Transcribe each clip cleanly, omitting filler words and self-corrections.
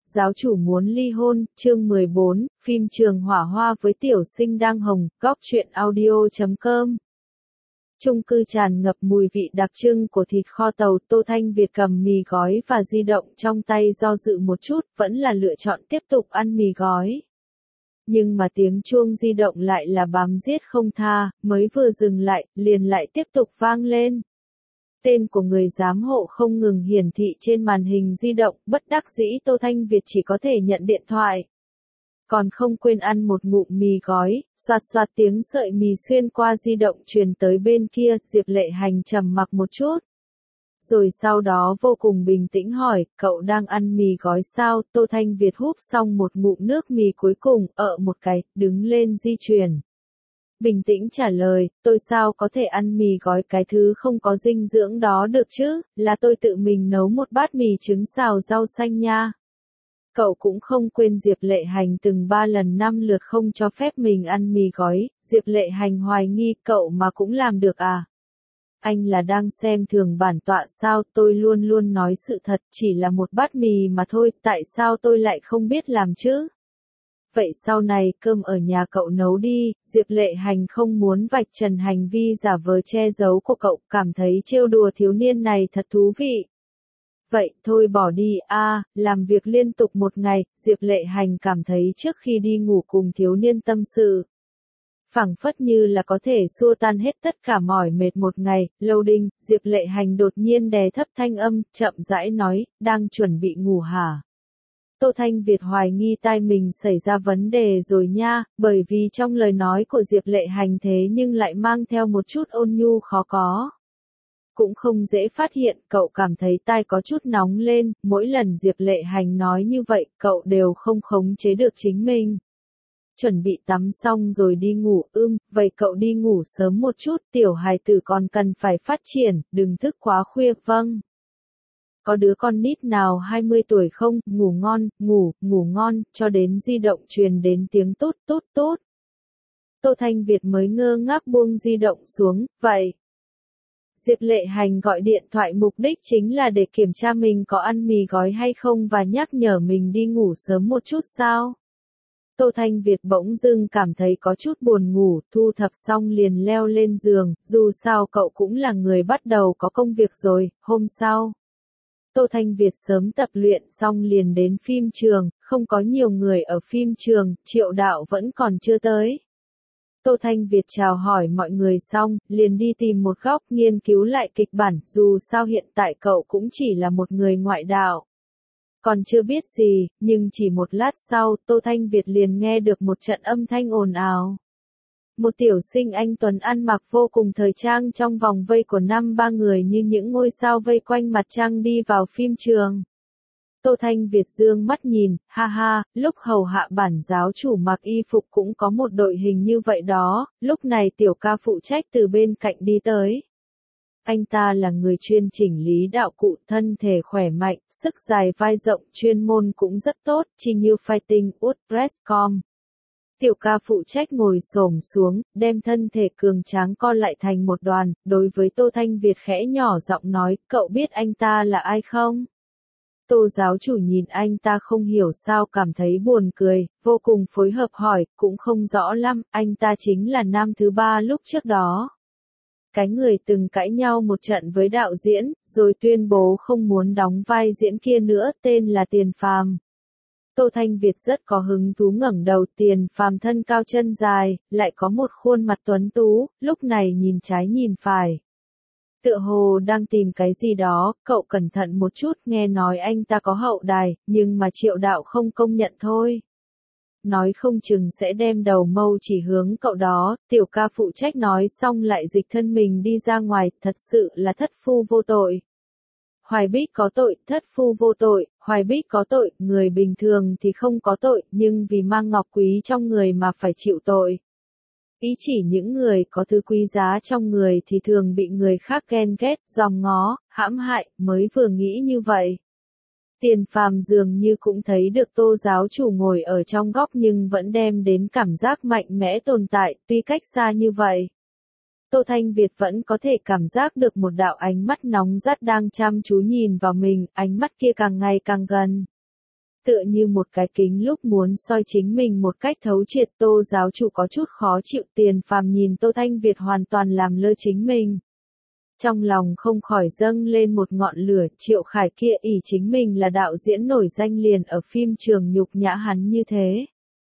giáo chủ muốn ly hôn, chương 14, phim Trường Hỏa Hoa với tiểu sinh đang hồng, góc truyện audio.com. Chung cư tràn ngập mùi vị đặc trưng của thịt kho tàu. Tô Thanh Việt cầm mì gói và di động trong tay, do dự một chút, vẫn là lựa chọn tiếp tục ăn mì gói. Nhưng mà tiếng chuông di động lại là bám giết không tha, mới vừa dừng lại, liền lại tiếp tục vang lên. Tên của người giám hộ không ngừng hiển thị trên màn hình di động, bất đắc dĩ Tô Thanh Việt chỉ có thể nhận điện thoại. Còn không quên ăn một ngụm mì gói, xoạt xoạt tiếng sợi mì xuyên qua di động truyền tới bên kia. Diệp Lệ Hành trầm mặc một chút. Rồi sau đó vô cùng bình tĩnh hỏi, cậu đang ăn mì gói sao? Tô Thanh Việt húp xong một ngụm nước mì cuối cùng, một cái, đứng lên di chuyển. Bình tĩnh trả lời, tôi sao có thể ăn mì gói cái thứ không có dinh dưỡng đó được chứ, là tôi tự mình nấu một bát mì trứng xào rau xanh nha. Cậu cũng không quên Diệp Lệ Hành từng 3 lần 5 lượt không cho phép mình ăn mì gói. Diệp Lệ Hành hoài nghi, cậu mà cũng làm được à? Anh là đang xem thường bản tọa sao? Tôi luôn luôn nói sự thật, chỉ là một bát mì mà thôi, tại sao tôi lại không biết làm chứ? Vậy sau này cơm ở nhà cậu nấu đi. Diệp Lệ Hành không muốn vạch trần hành vi giả vờ che giấu của cậu, cảm thấy trêu đùa thiếu niên này thật thú vị. Vậy thôi bỏ đi a. Làm việc liên tục một ngày, Diệp Lệ Hành cảm thấy trước khi đi ngủ cùng thiếu niên tâm sự, phảng phất như là có thể xua tan hết tất cả mỏi mệt một ngày. Loading. Diệp Lệ Hành đột nhiên đè thấp thanh âm, chậm rãi nói, đang chuẩn bị ngủ hả? Tô Thanh Việt hoài nghi tai mình xảy ra vấn đề rồi nha, bởi vì trong lời nói của Diệp Lệ Hành thế nhưng lại mang theo một chút ôn nhu khó có. Cũng không dễ phát hiện, cậu cảm thấy tai có chút nóng lên, mỗi lần Diệp Lệ Hành nói như vậy, cậu đều không khống chế được chính mình. Chuẩn bị tắm xong rồi đi ngủ, vậy cậu đi ngủ sớm một chút, tiểu hài tử còn cần phải phát triển, đừng thức quá khuya, vâng. Có đứa con nít nào 20 tuổi không? Ngủ ngon, ngủ ngon, cho đến di động truyền đến tiếng tút tút tút. Tô Thanh Việt mới ngơ ngác buông di động xuống, vậy. Diệp Lệ Hành gọi điện thoại mục đích chính là để kiểm tra mình có ăn mì gói hay không và nhắc nhở mình đi ngủ sớm một chút sao? Tô Thanh Việt bỗng dưng cảm thấy có chút buồn ngủ, thu thập xong liền leo lên giường, dù sao cậu cũng là người bắt đầu có công việc rồi. Hôm sau, Tô Thanh Việt sớm tập luyện xong liền đến phim trường, không có nhiều người ở phim trường, Triệu Đạo vẫn còn chưa tới. Tô Thanh Việt chào hỏi mọi người xong, liền đi tìm một góc nghiên cứu lại kịch bản, dù sao hiện tại cậu cũng chỉ là một người ngoại đạo. Còn chưa biết gì, nhưng chỉ một lát sau, Tô Thanh Việt liền nghe được một trận âm thanh ồn ào. Một tiểu sinh anh tuấn ăn mặc vô cùng thời trang trong vòng vây của 5-3 người như những ngôi sao vây quanh mặt trăng đi vào phim trường. Tô Thanh Việt dương mắt nhìn, ha ha, lúc hầu hạ bản giáo chủ mặc y phục cũng có một đội hình như vậy đó. Lúc này tiểu ca phụ trách từ bên cạnh đi tới. Anh ta là người chuyên chỉnh lý đạo cụ, thân thể khỏe mạnh, sức dài vai rộng, chuyên môn cũng rất tốt, chỉ như fighting, woodpress.com. Tiểu ca phụ trách ngồi xổm xuống, đem thân thể cường tráng co lại thành một đoàn, đối với Tô Thanh Việt khẽ nhỏ giọng nói, cậu biết anh ta là ai không? Tô giáo chủ nhìn anh ta không hiểu sao cảm thấy buồn cười, vô cùng phối hợp hỏi, cũng không rõ lắm, anh ta chính là nam thứ 3 lúc trước đó. Cái người từng cãi nhau một trận với đạo diễn, rồi tuyên bố không muốn đóng vai diễn kia nữa, tên là Tiền Phàm. Tô Thanh Việt rất có hứng thú ngẩng đầu. Tiền Phàm thân cao chân dài, lại có một khuôn mặt tuấn tú, lúc này nhìn trái nhìn phải. Tựa hồ đang tìm cái gì đó, cậu cẩn thận một chút, nghe nói anh ta có hậu đài, nhưng mà Triệu Đạo không công nhận thôi. Nói không chừng sẽ đem đầu mâu chỉ hướng cậu đó. Tiểu ca phụ trách nói xong lại dịch thân mình đi ra ngoài, thật sự là thất phu vô tội. Hoài Bích có tội, thất phu vô tội. Hoài Bích có tội, người bình thường thì không có tội, nhưng vì mang ngọc quý trong người mà phải chịu tội. Ý chỉ những người có thứ quý giá trong người thì thường bị người khác ghen ghét, dòm ngó, hãm hại, mới vừa nghĩ như vậy. Tiền Phàm dường như cũng thấy được Tô giáo chủ ngồi ở trong góc nhưng vẫn đem đến cảm giác mạnh mẽ tồn tại, tuy cách xa như vậy. Tô Thanh Việt vẫn có thể cảm giác được một đạo ánh mắt nóng rát đang chăm chú nhìn vào mình, ánh mắt kia càng ngày càng gần. Tựa như một cái kính lúc muốn soi chính mình một cách thấu triệt, Tô giáo chủ có chút khó chịu. Tiền Phàm nhìn Tô Thanh Việt hoàn toàn làm lơ chính mình. Trong lòng không khỏi dâng lên một ngọn lửa. Triệu Khải kia ỷ chính mình là đạo diễn nổi danh liền ở phim trường nhục nhã hắn như thế.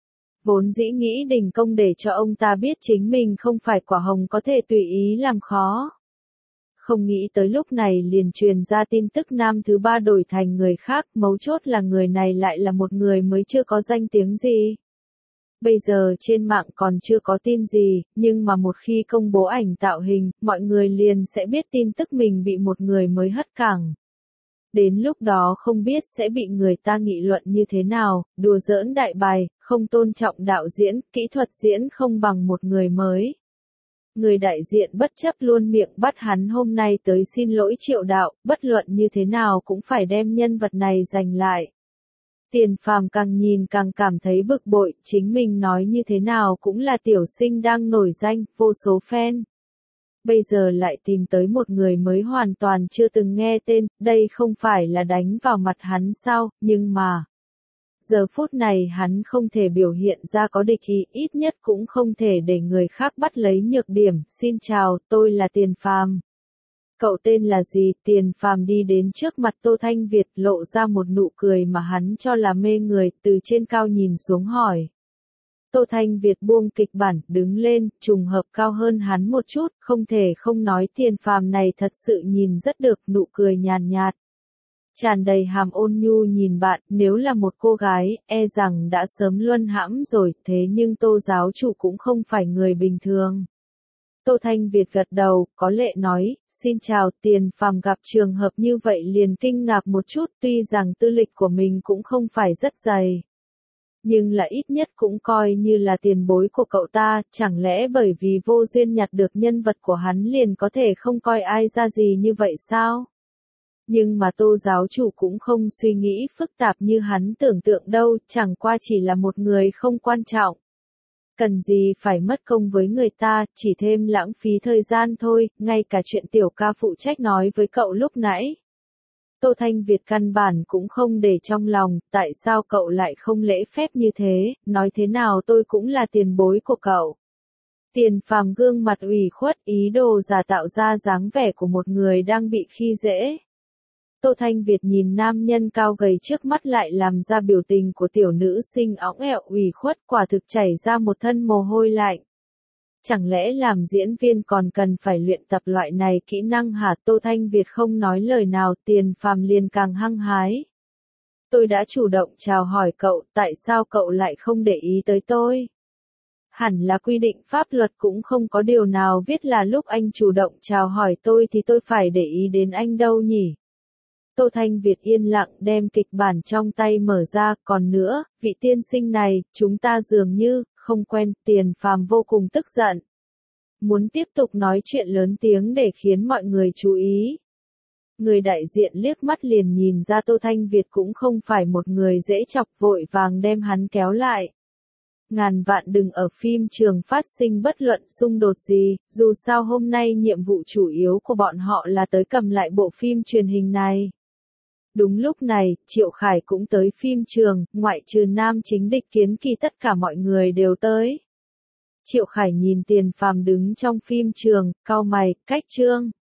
Vốn dĩ nghĩ đình công để cho ông ta biết chính mình không phải quả hồng có thể tùy ý làm khó. Không nghĩ tới lúc này liền truyền ra tin tức nam thứ ba đổi thành người khác, mấu chốt là người này lại là một người mới chưa có danh tiếng gì. Bây giờ trên mạng còn chưa có tin gì, nhưng mà một khi công bố ảnh tạo hình, mọi người liền sẽ biết tin tức mình bị một người mới hất cẳng. Đến lúc đó không biết sẽ bị người ta nghị luận như thế nào, đùa giỡn đại bài, không tôn trọng đạo diễn, kỹ thuật diễn không bằng một người mới. Người đại diện bất chấp luôn miệng bắt hắn hôm nay tới xin lỗi Triệu đạo, bất luận như thế nào cũng phải đem nhân vật này giành lại. Tiền Phàm càng nhìn càng cảm thấy bực bội, chính mình nói như thế nào cũng là tiểu sinh đang nổi danh, vô số fan. Bây giờ lại tìm tới một người mới hoàn toàn chưa từng nghe tên, đây không phải là đánh vào mặt hắn sao, nhưng mà... Giờ phút này hắn không thể biểu hiện ra có địch ý, ít nhất cũng không thể để người khác bắt lấy nhược điểm. Xin chào, tôi là Tiền Phàm. Cậu tên là gì? Tiền Phàm đi đến trước mặt Tô Thanh Việt, lộ ra một nụ cười mà hắn cho là mê người, từ trên cao nhìn xuống hỏi. Tô Thanh Việt buông kịch bản, đứng lên, trùng hợp cao hơn hắn một chút, không thể không nói Tiền Phàm này thật sự nhìn rất được, nụ cười nhàn nhạt. Tràn đầy hàm ôn nhu nhìn bạn, nếu là một cô gái, e rằng đã sớm luân hãm rồi, thế nhưng Tô giáo chủ cũng không phải người bình thường. Tô Thanh Việt gật đầu, có lệ nói, xin chào. Tiền Phàm gặp trường hợp như vậy liền kinh ngạc một chút, tuy rằng tư lịch của mình cũng không phải rất dày. Nhưng là ít nhất cũng coi như là tiền bối của cậu ta, chẳng lẽ bởi vì vô duyên nhặt được nhân vật của hắn liền có thể không coi ai ra gì như vậy sao? Nhưng mà Tô giáo chủ cũng không suy nghĩ phức tạp như hắn tưởng tượng đâu, chẳng qua chỉ là một người không quan trọng. Cần gì phải mất công với người ta, chỉ thêm lãng phí thời gian thôi, ngay cả chuyện tiểu ca phụ trách nói với cậu lúc nãy. Tô Thanh Việt căn bản cũng không để trong lòng, tại sao cậu lại không lễ phép như thế, nói thế nào tôi cũng là tiền bối của cậu. Tiền Phàm gương mặt ủy khuất, ý đồ giả tạo ra dáng vẻ của một người đang bị khi dễ. Tô Thanh Việt nhìn nam nhân cao gầy trước mắt lại làm ra biểu tình của tiểu nữ sinh óng ẹo ủy khuất, quả thực chảy ra một thân mồ hôi lạnh. Chẳng lẽ làm diễn viên còn cần phải luyện tập loại này kỹ năng hả? Tô Thanh Việt không nói lời nào, Tiền Phàm liền càng hăng hái. Tôi đã chủ động chào hỏi cậu, tại sao cậu lại không để ý tới tôi? Hẳn là quy định pháp luật cũng không có điều nào viết là lúc anh chủ động chào hỏi tôi thì tôi phải để ý đến anh đâu nhỉ? Tô Thanh Việt yên lặng đem kịch bản trong tay mở ra, còn nữa, vị tiên sinh này, chúng ta dường như, không quen. Tiền Phàm vô cùng tức giận. Muốn tiếp tục nói chuyện lớn tiếng để khiến mọi người chú ý. Người đại diện liếc mắt liền nhìn ra Tô Thanh Việt cũng không phải một người dễ chọc, vội vàng đem hắn kéo lại. Ngàn vạn đừng ở phim trường phát sinh bất luận xung đột gì, dù sao hôm nay nhiệm vụ chủ yếu của bọn họ là tới cầm lại bộ phim truyền hình này. Đúng lúc này, Triệu Khải cũng tới phim trường, ngoại trừ nam chính địch Kiến Kỳ tất cả mọi người đều tới. Triệu Khải nhìn Tiền Phàm đứng trong phim trường, cau mày, cách chương.